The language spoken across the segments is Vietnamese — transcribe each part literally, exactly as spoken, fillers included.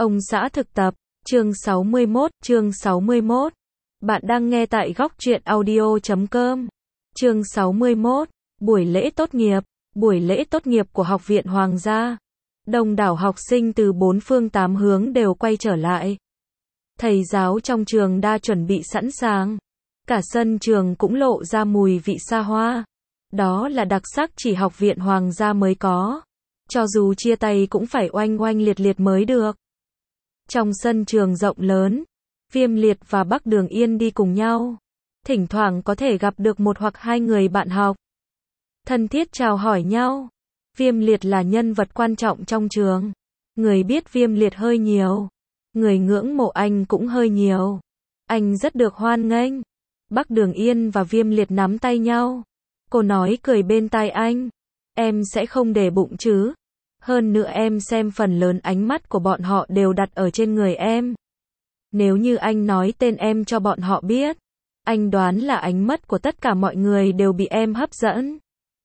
Ông xã thực tập, chương sáu mươi mốt, chương sáu mươi mốt. Bạn đang nghe tại góc truyện audio chấm com. Chương sáu mươi mốt, buổi lễ tốt nghiệp, buổi lễ tốt nghiệp của Học viện Hoàng gia. Đông đảo học sinh từ bốn phương tám hướng đều quay trở lại. Thầy giáo trong trường đã chuẩn bị sẵn sàng. Cả sân trường cũng lộ ra mùi vị xa hoa. Đó là đặc sắc chỉ Học viện Hoàng gia mới có. Cho dù chia tay cũng phải oanh oanh liệt liệt mới được. Trong sân trường rộng lớn, Viêm Liệt và Bắc Đường Yên đi cùng nhau. Thỉnh thoảng có thể gặp được một hoặc hai người bạn học. Thân thiết chào hỏi nhau. Viêm Liệt là nhân vật quan trọng trong trường. Người biết Viêm Liệt hơi nhiều. Người ngưỡng mộ anh cũng hơi nhiều. Anh rất được hoan nghênh. Bắc Đường Yên và Viêm Liệt nắm tay nhau. Cô nói cười bên tai anh. Em sẽ không để bụng chứ. Hơn nữa em xem phần lớn ánh mắt của bọn họ đều đặt ở trên người em. Nếu như anh nói tên em cho bọn họ biết, anh đoán là ánh mắt của tất cả mọi người đều bị em hấp dẫn.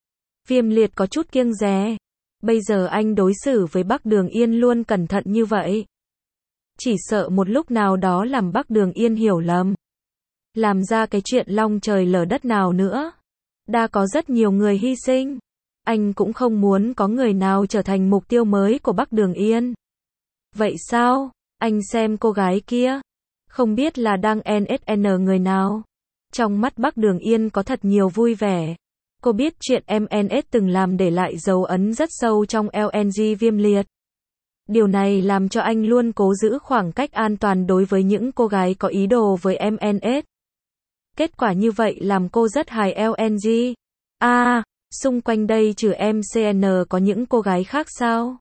Viêm Liệt có chút kiêng dè. Bây giờ anh đối xử với Bắc Đường Yên luôn cẩn thận như vậy. Chỉ sợ một lúc nào đó làm Bắc Đường Yên hiểu lầm. Làm ra cái chuyện long trời lở đất nào nữa. Đã có rất nhiều người hy sinh. Anh cũng không muốn có người nào trở thành mục tiêu mới của Bắc Đường Yên. Vậy sao? Anh xem cô gái kia. Không biết là đang en ét en người nào. Trong mắt Bắc Đường Yên có thật nhiều vui vẻ. Cô biết chuyện em en ét từng làm để lại dấu ấn rất sâu trong lờ en giê Viêm Liệt. Điều này làm cho anh luôn cố giữ khoảng cách an toàn đối với những cô gái có ý đồ với em en ét. Kết quả như vậy làm cô rất hài lờ en giê. À, xung quanh đây trừ em xê en có những cô gái khác sao?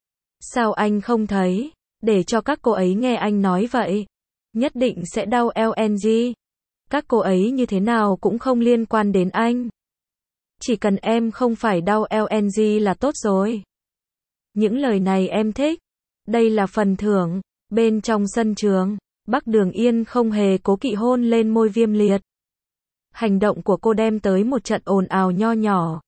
Sao anh không thấy? Để cho các cô ấy nghe anh nói vậy. Nhất định sẽ đau lờ en giê. Các cô ấy như thế nào cũng không liên quan đến anh. Chỉ cần em không phải đau lờ en giê là tốt rồi. Những lời này em thích. Đây là phần thưởng. Bên trong sân trường, Bắc Đường Yên không hề cố kỵ hôn lên môi Viêm Liệt. Hành động của cô đem tới một trận ồn ào nho nhỏ.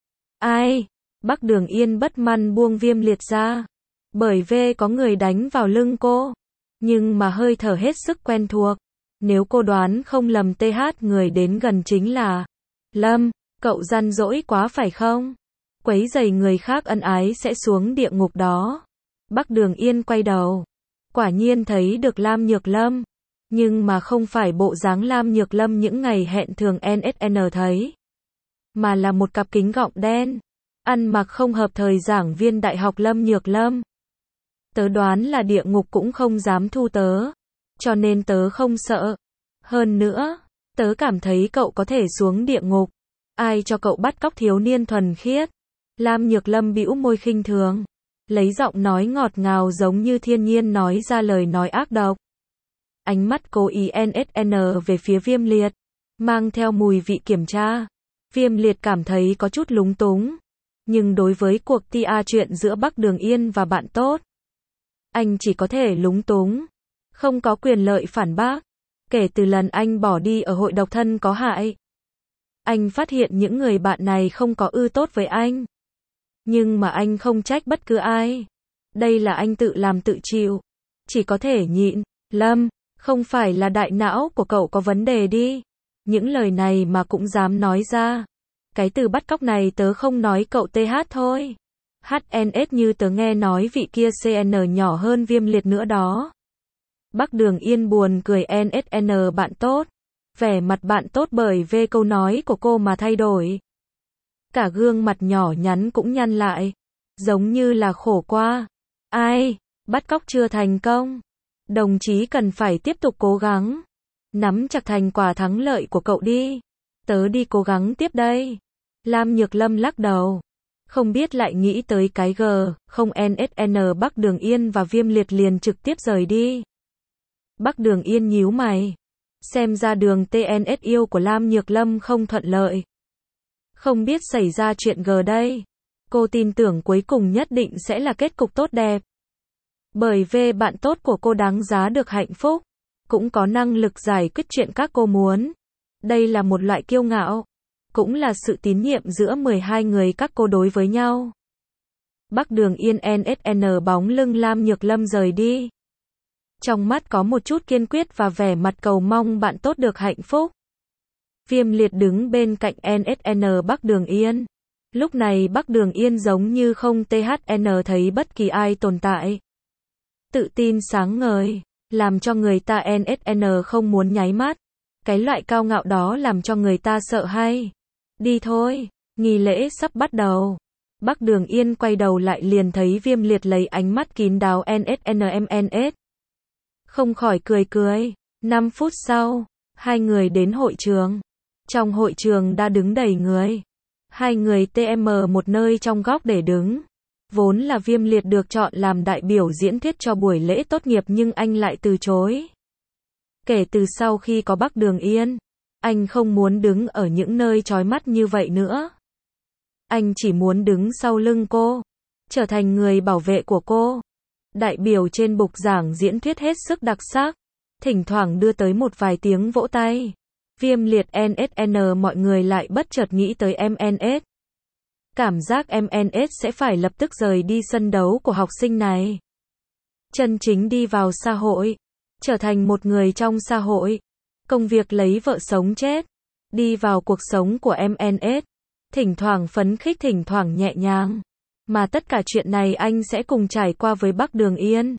Ai? Bắc Đường Yên bất mãn buông Viêm Liệt ra. Bởi vì có người đánh vào lưng cô. Nhưng mà hơi thở hết sức quen thuộc. Nếu cô đoán không lầm tê hát người đến gần chính là Lâm, cậu gian dỗi quá phải không? Quấy rầy người khác ân ái sẽ xuống địa ngục đó. Bắc Đường Yên quay đầu. Quả nhiên thấy được Lam Nhược Lâm. Nhưng mà không phải bộ dáng Lam Nhược Lâm những ngày hẹn thường en ét en thấy. Mà là một cặp kính gọng đen. Ăn mặc không hợp thời giảng viên đại học Lâm Nhược Lâm. Tớ đoán là địa ngục cũng không dám thu tớ. Cho nên tớ không sợ. Hơn nữa, tớ cảm thấy cậu có thể xuống địa ngục. Ai cho cậu bắt cóc thiếu niên thuần khiết? Lam Nhược Lâm bĩu môi khinh thường. Lấy giọng nói ngọt ngào giống như thiên nhiên nói ra lời nói ác độc. Ánh mắt cố ý en ét en về phía Viêm Liệt. Mang theo mùi vị kiểm tra. Viêm Liệt cảm thấy có chút lúng túng. Nhưng đối với cuộc tê a chuyện giữa Bắc Đường Yên và bạn tốt. Anh chỉ có thể lúng túng. Không có quyền lợi phản bác. Kể từ lần anh bỏ đi ở hội độc thân có hại. Anh phát hiện những người bạn này không có ư tốt với anh. Nhưng mà anh không trách bất cứ ai. Đây là anh tự làm tự chịu. Chỉ có thể nhịn. Lâm, không phải là đại não của cậu có vấn đề đi. Những lời này mà cũng dám nói ra. Cái từ bắt cóc này tớ không nói cậu tê hát thôi. hát en ét như tớ nghe nói vị kia xê en nhỏ hơn Viêm Liệt nữa đó. Bắc Đường Yên buồn cười en ét en bạn tốt. Vẻ mặt bạn tốt bởi về câu nói của cô mà thay đổi. Cả gương mặt nhỏ nhắn cũng nhăn lại. Giống như là khổ qua. Ai? Bắt cóc chưa thành công. Đồng chí cần phải tiếp tục cố gắng. Nắm chặt thành quả thắng lợi của cậu đi. Tớ đi cố gắng tiếp đây. Lam Nhược Lâm lắc đầu. Không biết lại nghĩ tới cái G, không en ét en Bắc Đường Yên và Viêm Liệt liền trực tiếp rời đi. Bắc Đường Yên nhíu mày. Xem ra đường tê en ét yêu của Lam Nhược Lâm không thuận lợi. Không biết xảy ra chuyện G đây. Cô tin tưởng cuối cùng nhất định sẽ là kết cục tốt đẹp. Bởi vì bạn tốt của cô đáng giá được hạnh phúc. Cũng có năng lực giải quyết chuyện các cô muốn. Đây là một loại kiêu ngạo. Cũng là sự tín nhiệm giữa mười hai người các cô đối với nhau. Bắc Đường Yên en ét en bóng lưng Lam Nhược Lâm rời đi. Trong mắt có một chút kiên quyết và vẻ mặt cầu mong bạn tốt được hạnh phúc. Viêm Liệt đứng bên cạnh en ét en Bắc Đường Yên. Lúc này Bắc Đường Yên giống như không thèn thấy bất kỳ ai tồn tại. Tự tin sáng ngời, làm cho người ta en ét en không muốn nháy mắt. Cái loại cao ngạo đó làm cho người ta sợ hay. Đi thôi, nghi lễ sắp bắt đầu. Bắc Đường Yên quay đầu lại liền thấy Viêm Liệt lấy ánh mắt kín đáo en ét en em en ét. Không khỏi cười cười. năm phút sau, hai người đến hội trường. Trong hội trường đã đứng đầy người. Hai người tm một nơi trong góc để đứng. Vốn là Viêm Liệt được chọn làm đại biểu diễn thuyết cho buổi lễ tốt nghiệp nhưng anh lại từ chối. Kể từ sau khi có Bắc Đường Yên, anh không muốn đứng ở những nơi chói mắt như vậy nữa. Anh chỉ muốn đứng sau lưng cô, trở thành người bảo vệ của cô. Đại biểu trên bục giảng diễn thuyết hết sức đặc sắc, thỉnh thoảng đưa tới một vài tiếng vỗ tay. Viêm Liệt en ét en mọi người lại bất chợt nghĩ tới em en ét. Cảm giác em en ét sẽ phải lập tức rời đi sân đấu của học sinh này. Chân chính đi vào xã hội, trở thành một người trong xã hội. Công việc lấy vợ sống chết, đi vào cuộc sống của em en ét. Thỉnh thoảng phấn khích thỉnh thoảng nhẹ nhàng. Mà tất cả chuyện này anh sẽ cùng trải qua với Bắc Đường Yên.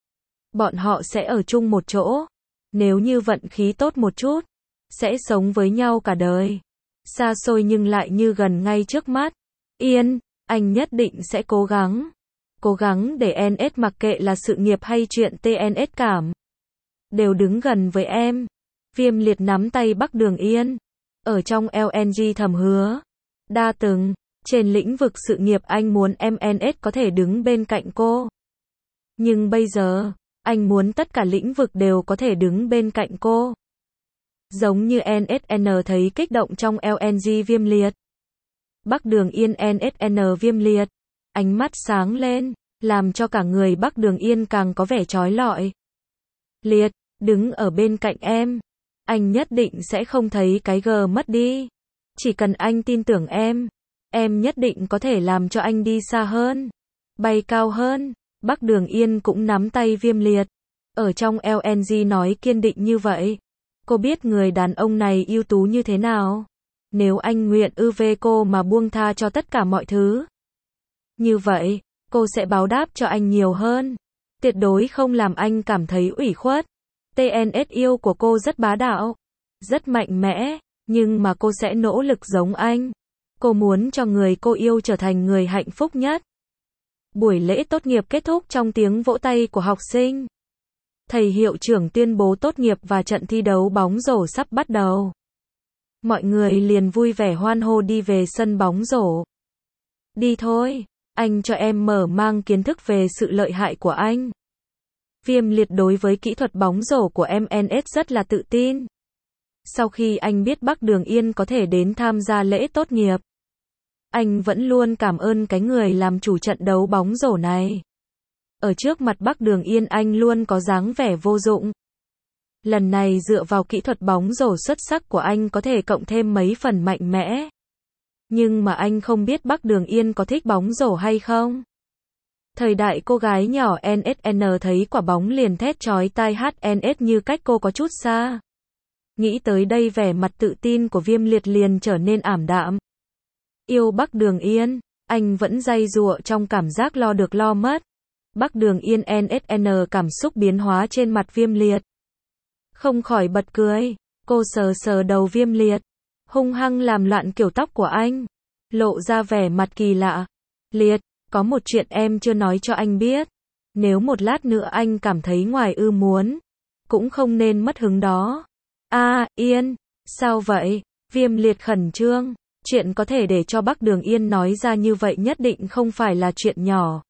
Bọn họ sẽ ở chung một chỗ. Nếu như vận khí tốt một chút, sẽ sống với nhau cả đời. Xa xôi nhưng lại như gần ngay trước mắt. Yên, anh nhất định sẽ cố gắng. Cố gắng để en ét mặc kệ là sự nghiệp hay chuyện tê en ét cảm. Đều đứng gần với em. Viêm Liệt nắm tay Bắc Đường Yên. Ở trong lờ en giê thầm hứa. Đa từng, trên lĩnh vực sự nghiệp anh muốn em en ét có thể đứng bên cạnh cô. Nhưng bây giờ, anh muốn tất cả lĩnh vực đều có thể đứng bên cạnh cô. Giống như en ét en thấy kích động trong lờ en giê Viêm Liệt. Bắc Đường Yên en ét en Viêm Liệt. Ánh mắt sáng lên, làm cho cả người Bắc Đường Yên càng có vẻ chói lọi. Liệt, đứng ở bên cạnh em. Anh nhất định sẽ không thấy cái gờ mất đi. Chỉ cần anh tin tưởng em, em nhất định có thể làm cho anh đi xa hơn, bay cao hơn. Bắc Đường Yên cũng nắm tay Viêm Liệt. Ở trong lờ en giê nói kiên định như vậy. Cô biết người đàn ông này ưu tú như thế nào. Nếu anh nguyện ư về cô mà buông tha cho tất cả mọi thứ. Như vậy, cô sẽ báo đáp cho anh nhiều hơn. Tuyệt đối không làm anh cảm thấy ủy khuất. tê en ét yêu của cô rất bá đạo, rất mạnh mẽ, nhưng mà cô sẽ nỗ lực giống anh. Cô muốn cho người cô yêu trở thành người hạnh phúc nhất. Buổi lễ tốt nghiệp kết thúc trong tiếng vỗ tay của học sinh. Thầy hiệu trưởng tuyên bố tốt nghiệp và trận thi đấu bóng rổ sắp bắt đầu. Mọi người liền vui vẻ hoan hô đi về sân bóng rổ. Đi thôi, anh cho em mở mang kiến thức về sự lợi hại của anh. Viêm Liệt đối với kỹ thuật bóng rổ của em en ét rất là tự tin. Sau khi anh biết Bắc Đường Yên có thể đến tham gia lễ tốt nghiệp, anh vẫn luôn cảm ơn cái người làm chủ trận đấu bóng rổ này. Ở trước mặt Bắc Đường Yên anh luôn có dáng vẻ vô dụng. Lần này dựa vào kỹ thuật bóng rổ xuất sắc của anh có thể cộng thêm mấy phần mạnh mẽ. Nhưng mà anh không biết Bắc Đường Yên có thích bóng rổ hay không. Thời đại cô gái nhỏ en ét en thấy quả bóng liền thét chói tai hát en ét như cách cô có chút xa. Nghĩ tới đây vẻ mặt tự tin của Viêm Liệt liền trở nên ảm đạm. Yêu Bắc Đường Yên, anh vẫn day dụa trong cảm giác lo được lo mất. Bắc Đường Yên en ét en cảm xúc biến hóa trên mặt Viêm Liệt. Không khỏi bật cười, cô sờ sờ đầu Viêm Liệt, hung hăng làm loạn kiểu tóc của anh, lộ ra vẻ mặt kỳ lạ. Liệt, có một chuyện em chưa nói cho anh biết. Nếu một lát nữa anh cảm thấy ngoài ư muốn, cũng không nên mất hứng đó. A, à, Yên, sao vậy? Viêm Liệt khẩn trương, chuyện có thể để cho Bắc Đường Yên nói ra như vậy nhất định không phải là chuyện nhỏ.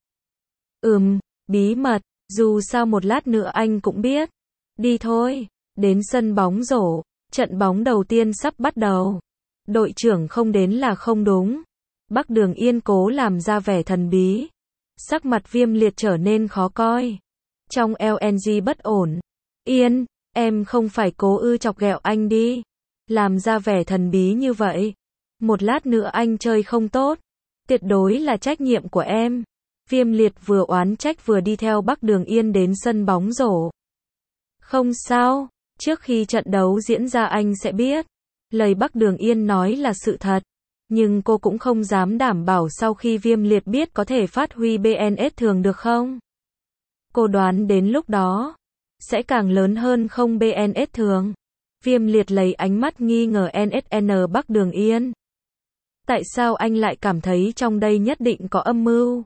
Ừm, bí mật, dù sao một lát nữa anh cũng biết. Đi thôi, đến sân bóng rổ, trận bóng đầu tiên sắp bắt đầu. Đội trưởng không đến là không đúng. Bắc Đường Yên cố làm ra vẻ thần bí. Sắc mặt Viêm Liệt trở nên khó coi. Trong lờ en giê bất ổn. Yên, em không phải cố ư chọc ghẹo anh đi. Làm ra vẻ thần bí như vậy. Một lát nữa anh chơi không tốt. Tuyệt đối là trách nhiệm của em. Viêm Liệt vừa oán trách vừa đi theo Bắc Đường Yên đến sân bóng rổ. Không sao, trước khi trận đấu diễn ra anh sẽ biết. Lời Bắc Đường Yên nói là sự thật. Nhưng cô cũng không dám đảm bảo sau khi Viêm Liệt biết có thể phát huy bê en ét thường được không. Cô đoán đến lúc đó, sẽ càng lớn hơn không bê en ét thường. Viêm Liệt lấy ánh mắt nghi ngờ en ét en Bắc Đường Yên. Tại sao anh lại cảm thấy trong đây nhất định có âm mưu?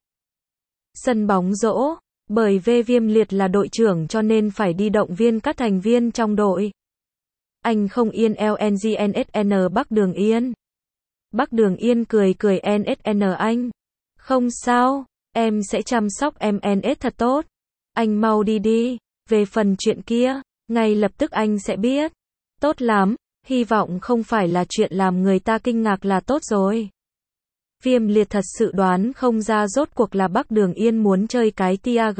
Sân bóng rổ, bởi vì Viêm Liệt là đội trưởng cho nên phải đi động viên các thành viên trong đội. Anh không yên lờ en giê en ét en Bắc Đường Yên. Bắc Đường Yên cười cười en ét en anh. Không sao, em sẽ chăm sóc em en ét thật tốt. Anh mau đi đi, về phần chuyện kia, ngay lập tức anh sẽ biết. Tốt lắm, hy vọng không phải là chuyện làm người ta kinh ngạc là tốt rồi. Viêm Liệt thật sự đoán không ra rốt cuộc là Bắc Đường Yên muốn chơi cái tag.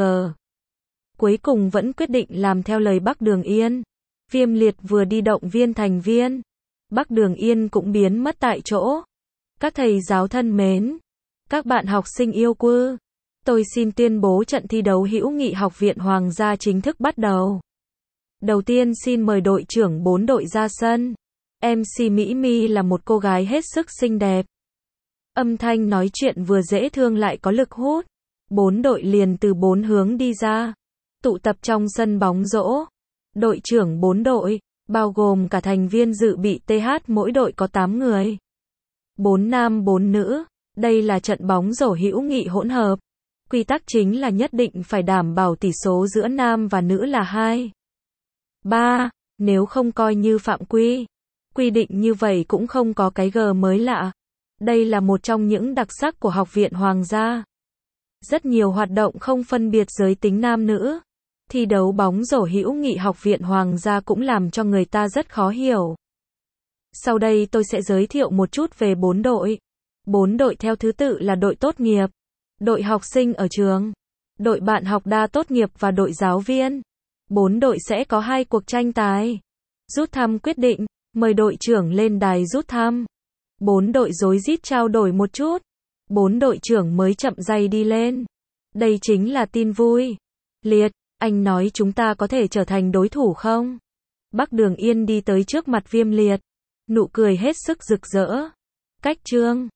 Cuối cùng vẫn quyết định làm theo lời Bắc Đường Yên. Viêm Liệt vừa đi động viên thành viên, Bắc Đường Yên cũng biến mất tại chỗ. Các thầy giáo thân mến, các bạn học sinh yêu quý, tôi xin tuyên bố trận thi đấu hữu nghị Học viện Hoàng gia chính thức bắt đầu. Đầu tiên xin mời đội trưởng bốn đội ra sân. em xê Mỹ My là một cô gái hết sức xinh đẹp. Âm thanh nói chuyện vừa dễ thương lại có lực hút. Bốn đội liền từ bốn hướng đi ra, tụ tập trong sân bóng rổ. Đội trưởng bốn đội, bao gồm cả thành viên dự bị tê hát mỗi đội có tám người. Bốn nam bốn nữ, đây là trận bóng rổ hữu nghị hỗn hợp. Quy tắc chính là nhất định phải đảm bảo tỷ số giữa nam và nữ là hai ba, nếu không coi như phạm quy. Quy định như vậy cũng không có cái g mới lạ. Đây là một trong những đặc sắc của Học viện Hoàng gia. Rất nhiều hoạt động không phân biệt giới tính nam nữ. Thi đấu bóng rổ hữu nghị Học viện Hoàng gia cũng làm cho người ta rất khó hiểu. Sau đây tôi sẽ giới thiệu một chút về bốn đội. Bốn đội theo thứ tự là đội tốt nghiệp, đội học sinh ở trường, đội bạn học đa tốt nghiệp và đội giáo viên. Bốn đội sẽ có hai cuộc tranh tài. Rút thăm quyết định, mời đội trưởng lên đài rút thăm. Bốn đội rối rít trao đổi một chút. Bốn đội trưởng mới chậm rãi đi lên. Đây chính là tin vui. Liệt, anh nói chúng ta có thể trở thành đối thủ không? Bắc Đường Yên đi tới trước mặt Viêm Liệt. Nụ cười hết sức rực rỡ. Cách trương.